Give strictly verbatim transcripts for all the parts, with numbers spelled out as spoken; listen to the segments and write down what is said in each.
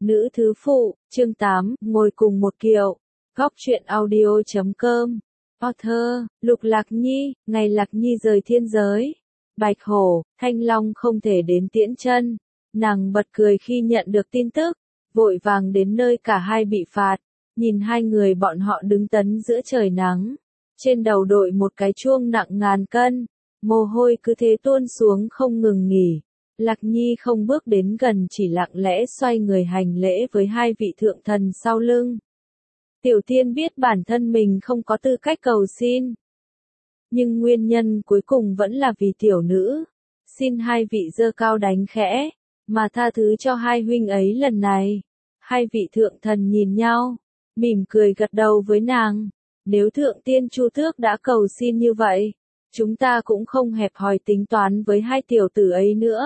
Nữ thứ phụ, chương tám, ngồi cùng một kiệu. Góc truyện audio chấm com. Author, Lục Lạc Nhi, ngày Lạc Nhi rời thiên giới. Bạch Hổ, Thanh Long không thể đến tiễn chân. Nàng bật cười khi nhận được tin tức, vội vàng đến nơi cả hai bị phạt. Nhìn hai người bọn họ đứng tấn giữa trời nắng. Trên đầu đội một cái chuông nặng ngàn cân. Mồ hôi cứ thế tuôn xuống không ngừng nghỉ. Lạc Nhi không bước đến gần, chỉ lặng lẽ xoay người hành lễ với hai vị thượng thần sau lưng. Tiểu Tiên biết bản thân mình không có tư cách cầu xin. Nhưng nguyên nhân cuối cùng vẫn là vì tiểu nữ. Xin hai vị giơ cao đánh khẽ, mà tha thứ cho hai huynh ấy lần này. Hai vị thượng thần nhìn nhau, mỉm cười gật đầu với nàng. Nếu thượng tiên Chu Tước đã cầu xin như vậy, chúng ta cũng không hẹp hòi tính toán với hai tiểu tử ấy nữa.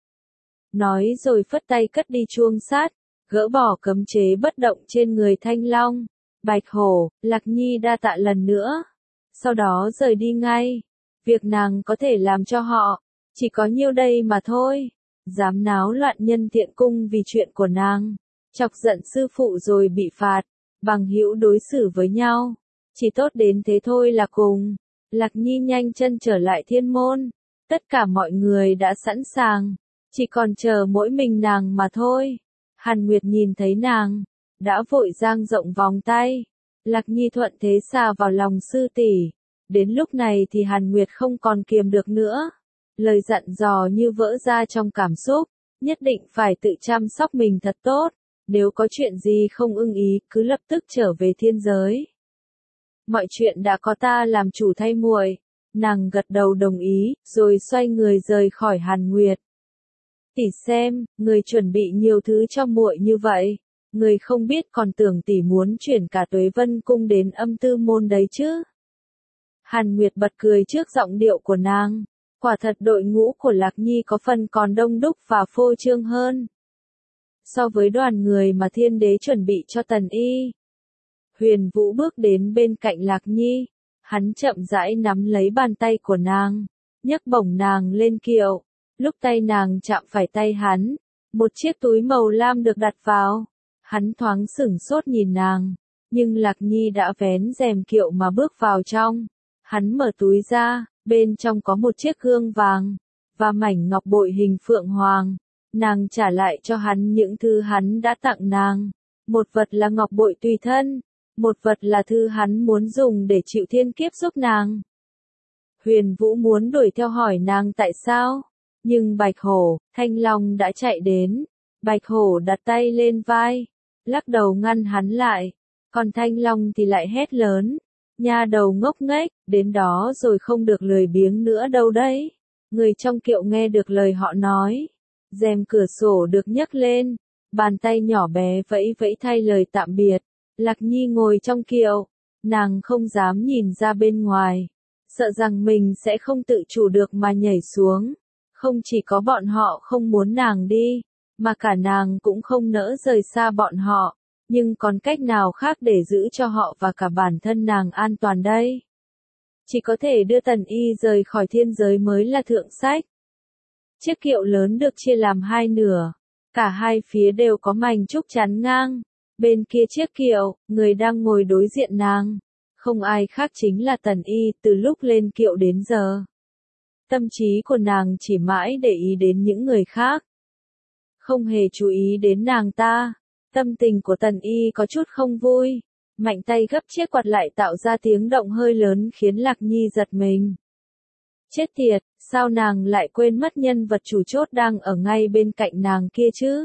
Nói rồi phất tay cất đi chuông sát, gỡ bỏ cấm chế bất động trên người Thanh Long. Bạch Hổ, Lạc Nhi đa tạ lần nữa. Sau đó rời đi ngay. Việc nàng có thể làm cho họ, chỉ có nhiêu đây mà thôi. Dám náo loạn nhân thiện cung vì chuyện của nàng. Chọc giận sư phụ rồi bị phạt. Bằng hữu đối xử với nhau. Chỉ tốt đến thế thôi là cùng. Lạc Nhi nhanh chân trở lại thiên môn. Tất cả mọi người đã sẵn sàng. Chỉ còn chờ mỗi mình nàng mà thôi. Hàn Nguyệt nhìn thấy nàng, đã vội dang rộng vòng tay. Lạc Nhi thuận thế xà vào lòng sư tỷ. Đến lúc này thì Hàn Nguyệt không còn kiềm được nữa. Lời dặn dò như vỡ ra trong cảm xúc. Nhất định phải tự chăm sóc mình thật tốt. Nếu có chuyện gì không ưng ý, cứ lập tức trở về thiên giới. Mọi chuyện đã có ta làm chủ thay muội. Nàng gật đầu đồng ý, rồi xoay người rời khỏi Hàn Nguyệt. Tỷ xem, người chuẩn bị nhiều thứ cho muội như vậy, người không biết còn tưởng tỷ muốn chuyển cả Tuế Vân cung đến Âm Tư môn đấy chứ. Hàn Nguyệt bật cười trước giọng điệu của nàng, quả thật đội ngũ của Lạc Nhi có phần còn đông đúc và phô trương hơn so với đoàn người mà thiên đế chuẩn bị cho Tần Y. Huyền Vũ bước đến bên cạnh Lạc Nhi, hắn chậm rãi nắm lấy bàn tay của nàng, nhấc bổng nàng lên kiệu. Lúc tay nàng chạm phải tay hắn, một chiếc túi màu lam được đặt vào. Hắn thoáng sửng sốt nhìn nàng, nhưng Lạc Nhi đã vén rèm kiệu mà bước vào trong. Hắn mở túi ra, bên trong có một chiếc gương vàng, và mảnh ngọc bội hình phượng hoàng. Nàng trả lại cho hắn những thứ hắn đã tặng nàng. Một vật là ngọc bội tùy thân, một vật là thư hắn muốn dùng để chịu thiên kiếp giúp nàng. Huyền Vũ muốn đuổi theo hỏi nàng tại sao. Nhưng Bạch Hổ, Thanh Long đã chạy đến. Bạch Hổ đặt tay lên vai, lắc đầu ngăn hắn lại. Còn Thanh Long thì lại hét lớn. Nha đầu ngốc nghếch, đến đó rồi không được lười biếng nữa đâu đấy. Người trong kiệu nghe được lời họ nói. Rèm cửa sổ được nhấc lên. Bàn tay nhỏ bé vẫy vẫy thay lời tạm biệt. Lạc Nhi ngồi trong kiệu. Nàng không dám nhìn ra bên ngoài. Sợ rằng mình sẽ không tự chủ được mà nhảy xuống. Không chỉ có bọn họ không muốn nàng đi, mà cả nàng cũng không nỡ rời xa bọn họ. Nhưng còn cách nào khác để giữ cho họ và cả bản thân nàng an toàn đây? Chỉ có thể đưa Tần Y rời khỏi thiên giới mới là thượng sách. Chiếc kiệu lớn được chia làm hai nửa. Cả hai phía đều có mảnh trúc chắn ngang. Bên kia chiếc kiệu, người đang ngồi đối diện nàng. Không ai khác chính là Tần Y từ lúc lên kiệu đến giờ. Tâm trí của nàng chỉ mãi để ý đến những người khác. Không hề chú ý đến nàng ta. Tâm tình của Tần Y có chút không vui. Mạnh tay gấp chiếc quạt lại tạo ra tiếng động hơi lớn khiến Lạc Nhi giật mình. Chết tiệt, sao nàng lại quên mất nhân vật chủ chốt đang ở ngay bên cạnh nàng kia chứ?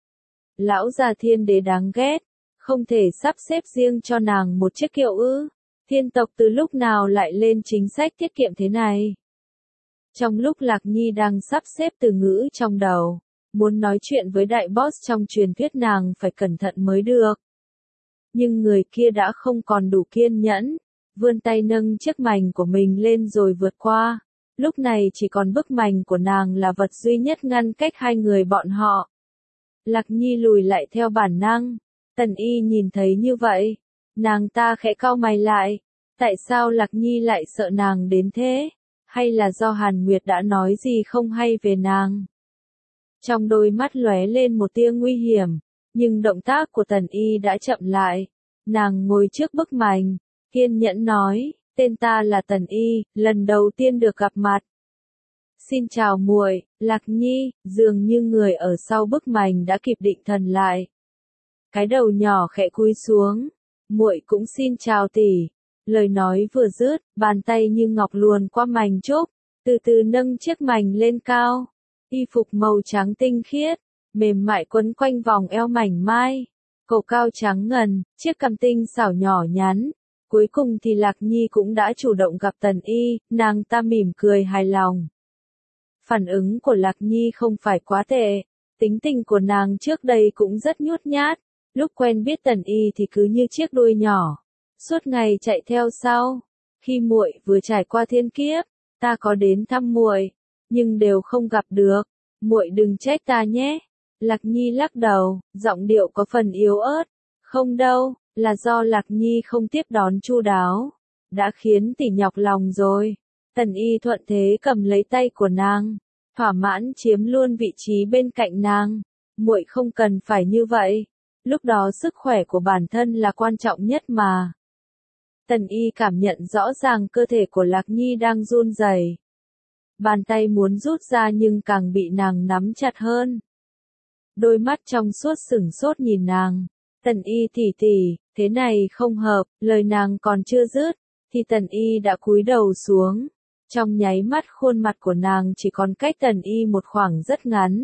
Lão già thiên đế đáng ghét. Không thể sắp xếp riêng cho nàng một chiếc kiệu ư? Thiên tộc từ lúc nào lại lên chính sách tiết kiệm thế này? Trong lúc Lạc Nhi đang sắp xếp từ ngữ trong đầu, muốn nói chuyện với đại boss trong truyền thuyết nàng phải cẩn thận mới được. Nhưng người kia đã không còn đủ kiên nhẫn, vươn tay nâng chiếc mành của mình lên rồi vượt qua. Lúc này chỉ còn bức mành của nàng là vật duy nhất ngăn cách hai người bọn họ. Lạc Nhi lùi lại theo bản năng. Tần Y nhìn thấy như vậy, nàng ta khẽ cau mày lại. Tại sao Lạc Nhi lại sợ nàng đến thế? Hay là do Hàn Nguyệt đã nói gì không hay về nàng? Trong đôi mắt lóe lên một tia nguy hiểm. nhưng động tác của Tần Y đã chậm lại. Nàng ngồi trước bức mành, kiên nhẫn nói, tên ta là Tần Y, lần đầu tiên được gặp mặt. Xin chào muội, Lạc Nhi, dường như người ở sau bức mành đã kịp định thần lại. Cái đầu nhỏ khẽ cúi xuống, muội cũng xin chào tỷ. Lời nói vừa dứt, bàn tay như ngọc luồn qua mành trúc, từ từ nâng chiếc mành lên cao. Y phục màu trắng tinh khiết, mềm mại quấn quanh vòng eo mảnh mai, cổ cao trắng ngần, chiếc cằm tinh xảo nhỏ nhắn. Cuối cùng thì Lạc Nhi cũng đã chủ động gặp Tần Y, nàng ta mỉm cười hài lòng. Phản ứng của Lạc Nhi không phải quá tệ, tính tình của nàng trước đây cũng rất nhút nhát, lúc quen biết Tần Y thì cứ như chiếc đuôi nhỏ, suốt ngày chạy theo sau. Khi muội vừa trải qua thiên kiếp, ta có đến thăm muội, nhưng đều không gặp được, muội đừng trách ta nhé. Lạc Nhi lắc đầu, giọng điệu có phần yếu ớt, không đâu, là do Lạc Nhi không tiếp đón chu đáo, đã khiến tỷ nhọc lòng rồi. Tần Y thuận thế cầm lấy tay của nàng, thỏa mãn chiếm luôn vị trí bên cạnh nàng. Muội không cần phải như vậy, lúc đó sức khỏe của bản thân là quan trọng nhất mà. Tần Y cảm nhận rõ ràng cơ thể của Lạc Nhi đang run rẩy. Bàn tay muốn rút ra nhưng càng bị nàng nắm chặt hơn. Đôi mắt trong suốt sửng sốt nhìn nàng. Tần Y tỷ tỷ, thế này không hợp, lời nàng còn chưa dứt, thì Tần Y đã cúi đầu xuống. Trong nháy mắt khuôn mặt của nàng chỉ còn cách Tần Y một khoảng rất ngắn.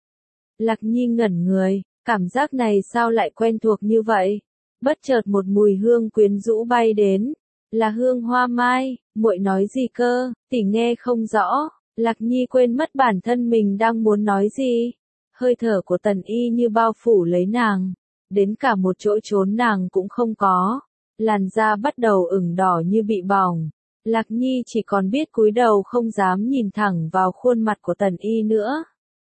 Lạc Nhi ngẩn người, cảm giác này sao lại quen thuộc như vậy? Bất chợt một mùi hương quyến rũ bay đến, là hương hoa mai. Muội nói gì cơ? Tỷ nghe không rõ. Lạc Nhi quên mất bản thân mình đang muốn nói gì. Hơi thở của Tần Y như bao phủ lấy nàng, đến cả một chỗ trốn nàng cũng không có. Làn da bắt đầu ửng đỏ như bị bỏng. Lạc Nhi chỉ còn biết cúi đầu không dám nhìn thẳng vào khuôn mặt của Tần Y nữa.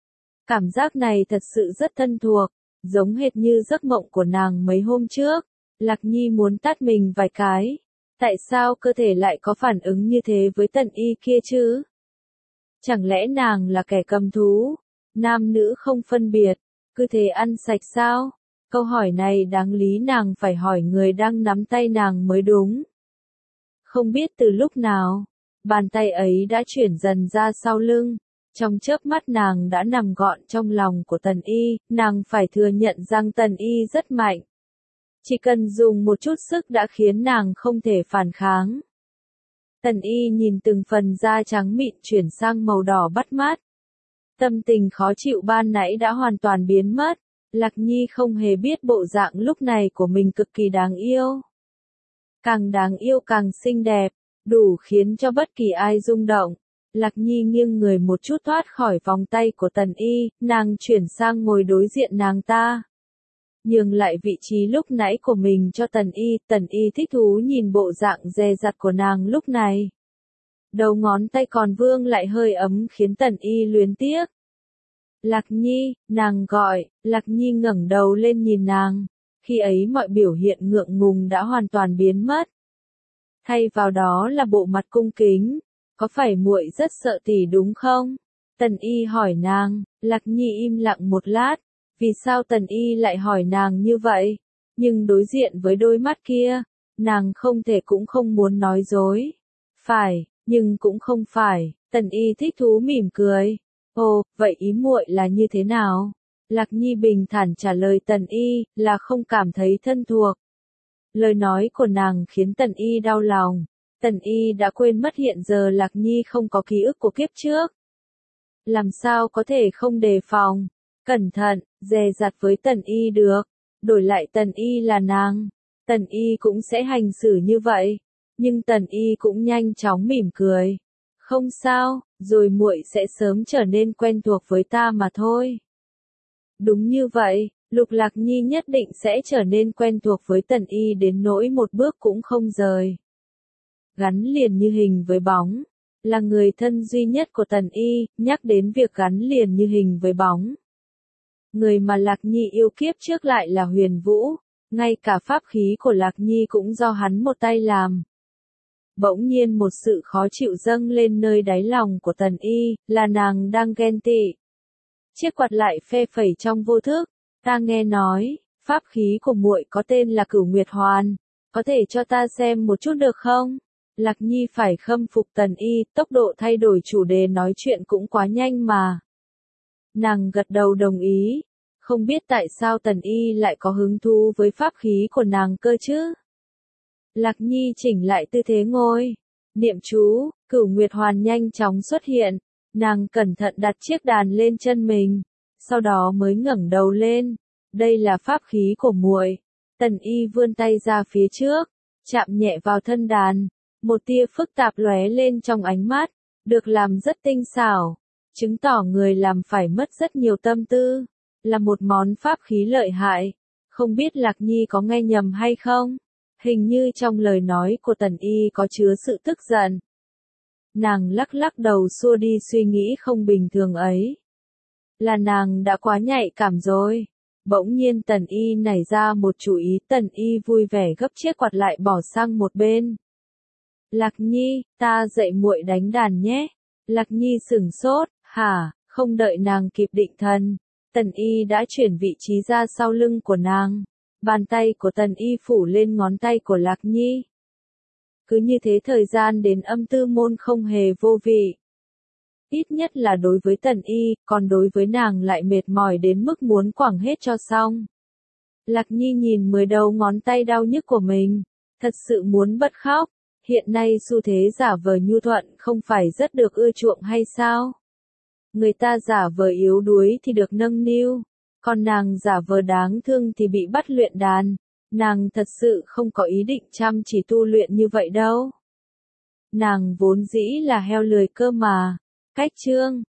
Cảm giác này thật sự rất thân thuộc, giống hệt như giấc mộng của nàng mấy hôm trước. Lạc Nhi muốn tát mình vài cái. Tại sao cơ thể lại có phản ứng như thế với Tần Y kia chứ? Chẳng lẽ nàng là kẻ cầm thú? Nam nữ không phân biệt, cứ thế ăn sạch sao? Câu hỏi này đáng lý nàng phải hỏi người đang nắm tay nàng mới đúng. Không biết từ lúc nào, bàn tay ấy đã chuyển dần ra sau lưng. Trong chớp mắt nàng đã nằm gọn trong lòng của Tần Y, nàng phải thừa nhận rằng Tần Y rất mạnh. Chỉ cần dùng một chút sức đã khiến nàng không thể phản kháng. Tần Y nhìn từng phần da trắng mịn chuyển sang màu đỏ bắt mắt. Tâm tình khó chịu ban nãy đã hoàn toàn biến mất. Lạc Nhi không hề biết bộ dạng lúc này của mình cực kỳ đáng yêu. Càng đáng yêu càng xinh đẹp, đủ khiến cho bất kỳ ai rung động. Lạc Nhi nghiêng người một chút thoát khỏi vòng tay của Tần Y, nàng chuyển sang ngồi đối diện nàng ta. Nhường lại vị trí lúc nãy của mình cho Tần Y, Tần Y thích thú nhìn bộ dạng dè dặt của nàng lúc này. Đầu ngón tay còn vương lại hơi ấm khiến Tần Y luyến tiếc. Lạc Nhi, nàng gọi. Lạc Nhi ngẩng đầu lên nhìn nàng. Khi ấy mọi biểu hiện ngượng ngùng đã hoàn toàn biến mất. Thay vào đó là bộ mặt cung kính. Có phải muội rất sợ tỷ đúng không? Tần Y hỏi nàng. Lạc Nhi im lặng một lát. Vì sao Tần Y lại hỏi nàng như vậy? Nhưng đối diện với đôi mắt kia, nàng không thể cũng không muốn nói dối. Phải, nhưng cũng không phải. Tần Y thích thú mỉm cười. Ồ, vậy ý muội là như thế nào? Lạc Nhi bình thản trả lời Tần Y, là không cảm thấy thân thuộc. Lời nói của nàng khiến Tần Y đau lòng. Tần Y đã quên mất hiện giờ Lạc Nhi không có ký ức của kiếp trước. Làm sao có thể không đề phòng, cẩn thận, dè dặt với Tần Y được. Đổi lại Tần Y là nàng, Tần Y cũng sẽ hành xử như vậy. Nhưng Tần Y cũng nhanh chóng mỉm cười. Không sao, rồi muội sẽ sớm trở nên quen thuộc với ta mà thôi. Đúng như vậy, Lục Lạc Nhi nhất định sẽ trở nên quen thuộc với Tần Y đến nỗi một bước cũng không rời. Gắn liền như hình với bóng, là người thân duy nhất của Tần Y, nhắc đến việc gắn liền như hình với bóng. Người mà Lạc Nhi yêu kiếp trước lại là Huyền Vũ, ngay cả pháp khí của Lạc Nhi cũng do hắn một tay làm. Bỗng nhiên một sự khó chịu dâng lên nơi đáy lòng của Tần Y, là nàng đang ghen tị. Chiếc quạt lại phe phẩy trong vô thức, Ta nghe nói, pháp khí của muội có tên là Cửu Nguyệt Hoàn, có thể cho ta xem một chút được không? Lạc Nhi phải khâm phục Tần Y, tốc độ thay đổi chủ đề nói chuyện cũng quá nhanh mà. Nàng gật đầu đồng ý, không biết tại sao Tần Y lại có hứng thú với pháp khí của nàng cơ chứ? Lạc Nhi chỉnh lại tư thế ngồi, niệm chú, Cửu Nguyệt Hoàn nhanh chóng xuất hiện, nàng cẩn thận đặt chiếc đàn lên chân mình, sau đó mới ngẩng đầu lên. Đây là pháp khí của muội. Tần Y vươn tay ra phía trước, chạm nhẹ vào thân đàn, một tia phức tạp lóe lên trong ánh mắt, được làm rất tinh xảo, chứng tỏ người làm phải mất rất nhiều tâm tư, là một món pháp khí lợi hại. Không biết Lạc Nhi có nghe nhầm hay không? Hình như trong lời nói của Tần Y có chứa sự tức giận. Nàng lắc lắc đầu xua đi suy nghĩ không bình thường ấy. Là nàng đã quá nhạy cảm rồi. Bỗng nhiên Tần Y nảy ra một chủ ý, Tần Y vui vẻ gấp chiếc quạt lại bỏ sang một bên. Lạc Nhi, ta dạy muội đánh đàn nhé. Lạc Nhi sửng sốt, hả, không đợi nàng kịp định thần. Tần Y đã chuyển vị trí ra sau lưng của nàng. Bàn tay của Tần Y phủ lên ngón tay của Lạc Nhi. Cứ như thế thời gian đến âm tư môn không hề vô vị. Ít nhất là đối với Tần Y, còn đối với nàng lại mệt mỏi đến mức muốn quẳng hết cho xong. Lạc Nhi nhìn mười đầu ngón tay đau nhức của mình, thật sự muốn bật khóc. Hiện nay xu thế giả vờ nhu thuận không phải rất được ưa chuộng hay sao? Người ta giả vờ yếu đuối thì được nâng niu, còn nàng giả vờ đáng thương thì bị bắt luyện đàn. Nàng thật sự không có ý định chăm chỉ tu luyện như vậy đâu. Nàng vốn dĩ là heo lười cơ mà. Cách chương